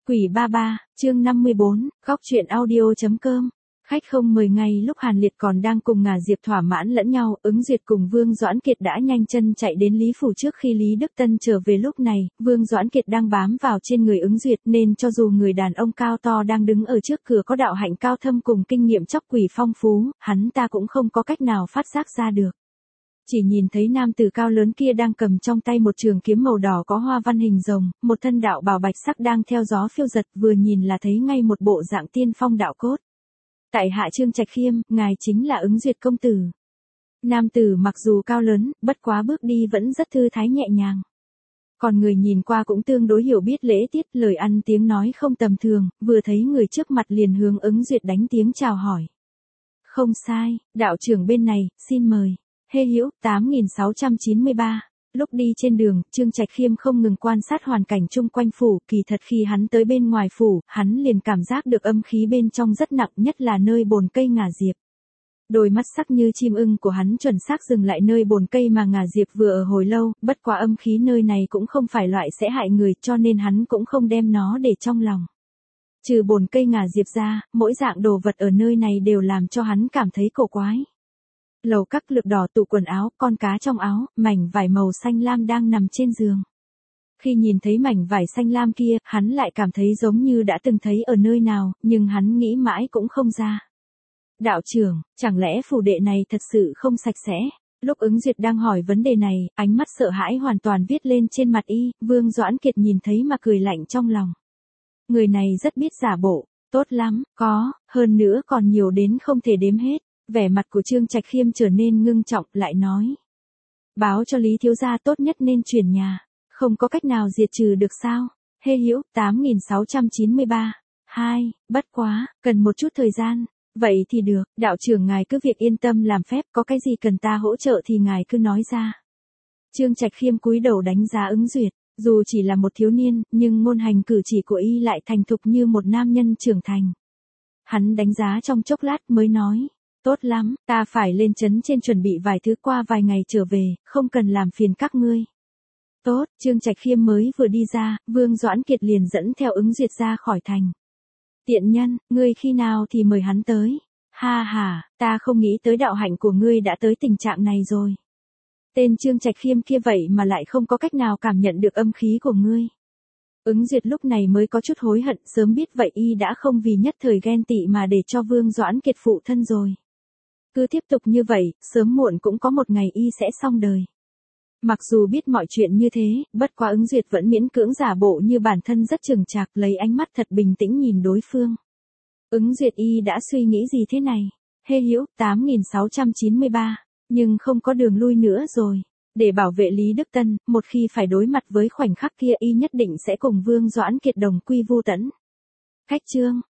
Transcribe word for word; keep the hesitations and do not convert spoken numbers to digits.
Quỷ ba ba, chương năm mươi bốn, góc truyện audio.com. Khách không mời ngay lúc Hàn Liệt còn đang cùng Ngà Diệp thỏa mãn lẫn nhau, Ứng Duyệt cùng Vương Doãn Kiệt đã nhanh chân chạy đến Lý Phủ trước khi Lý Đức Tân trở về. Lúc này, Vương Doãn Kiệt đang bám vào trên người Ứng Duyệt nên cho dù người đàn ông cao to đang đứng ở trước cửa có đạo hạnh cao thâm cùng kinh nghiệm chóc quỷ phong phú, hắn ta cũng không có cách nào phát giác ra được. Chỉ nhìn thấy nam tử cao lớn kia đang cầm trong tay một trường kiếm màu đỏ có hoa văn hình rồng, một thân đạo bào bạch sắc đang theo gió phiêu giật, vừa nhìn là thấy ngay một bộ dạng tiên phong đạo cốt. Tại hạ Trương Trạch Khiêm, ngài chính là Ứng Duyệt công tử. Nam tử mặc dù cao lớn, bất quá bước đi vẫn rất thư thái nhẹ nhàng. Còn người nhìn qua cũng tương đối hiểu biết lễ tiết, lời ăn tiếng nói không tầm thường, vừa thấy người trước mặt liền hướng Ứng Duyệt đánh tiếng chào hỏi. Không sai, đạo trưởng bên này, xin mời. Hê Hữu, tám nghìn sáu trăm chín mươi ba. Lúc đi trên đường, Trương Trạch Khiêm không ngừng quan sát hoàn cảnh chung quanh phủ, kỳ thật khi hắn tới bên ngoài phủ, hắn liền cảm giác được âm khí bên trong rất nặng, nhất là nơi bồn cây Ngà Diệp. Đôi mắt sắc như chim ưng của hắn chuẩn xác dừng lại nơi bồn cây mà Ngà Diệp vừa ở hồi lâu, bất quá âm khí nơi này cũng không phải loại sẽ hại người, cho nên hắn cũng không đem nó để trong lòng. Trừ bồn cây Ngà Diệp ra, mỗi dạng đồ vật ở nơi này đều làm cho hắn cảm thấy cổ quái. Lầu các lược đỏ tủ quần áo, con cá trong áo, mảnh vải màu xanh lam đang nằm trên giường. Khi nhìn thấy mảnh vải xanh lam kia, hắn lại cảm thấy giống như đã từng thấy ở nơi nào, nhưng hắn nghĩ mãi cũng không ra. Đạo trưởng, chẳng lẽ phủ đệ này thật sự không sạch sẽ? Lúc Ứng Duyệt đang hỏi vấn đề này, ánh mắt sợ hãi hoàn toàn viết lên trên mặt y, Vương Doãn Kiệt nhìn thấy mà cười lạnh trong lòng. Người này rất biết giả bộ, tốt lắm, có, hơn nữa còn nhiều đến không thể đếm hết. Vẻ mặt của Trương Trạch Khiêm trở nên ngưng trọng, lại nói. Báo cho Lý thiếu gia tốt nhất nên chuyển nhà, không có cách nào diệt trừ được sao? Hê Hữu, tám nghìn sáu trăm chín mươi ba. Hai, bất quá, cần một chút thời gian. Vậy thì được, đạo trưởng ngài cứ việc yên tâm làm phép, có cái gì cần ta hỗ trợ thì ngài cứ nói ra. Trương Trạch Khiêm cúi đầu đánh giá Ứng Duyệt, dù chỉ là một thiếu niên, nhưng ngôn hành cử chỉ của y lại thành thục như một nam nhân trưởng thành. Hắn đánh giá trong chốc lát mới nói. Tốt lắm, ta phải lên trấn trên chuẩn bị vài thứ, qua vài ngày trở về, không cần làm phiền các ngươi. Tốt, Trương Trạch Khiêm mới vừa đi ra, Vương Doãn Kiệt liền dẫn theo Ứng Duyệt ra khỏi thành. Tiện nhân, ngươi khi nào thì mời hắn tới. Ha ha, ta không nghĩ tới đạo hạnh của ngươi đã tới tình trạng này rồi. Tên Trương Trạch Khiêm kia vậy mà lại không có cách nào cảm nhận được âm khí của ngươi. Ứng Duyệt lúc này mới có chút hối hận, sớm biết vậy y đã không vì nhất thời ghen tị mà để cho Vương Doãn Kiệt phụ thân rồi. Cứ tiếp tục như vậy, sớm muộn cũng có một ngày y sẽ xong đời. Mặc dù biết mọi chuyện như thế, bất quá Ứng Duyệt vẫn miễn cưỡng giả bộ như bản thân rất chừng chạc, lấy ánh mắt thật bình tĩnh nhìn đối phương. Ứng Duyệt y đã suy nghĩ gì thế này? Hê Hữu, tám nghìn sáu trăm chín mươi ba, nhưng không có đường lui nữa rồi. Để bảo vệ Lý Đức Tân, một khi phải đối mặt với khoảnh khắc kia y nhất định sẽ cùng Vương Doãn Kiệt đồng quy vu tẫn. Khách trương,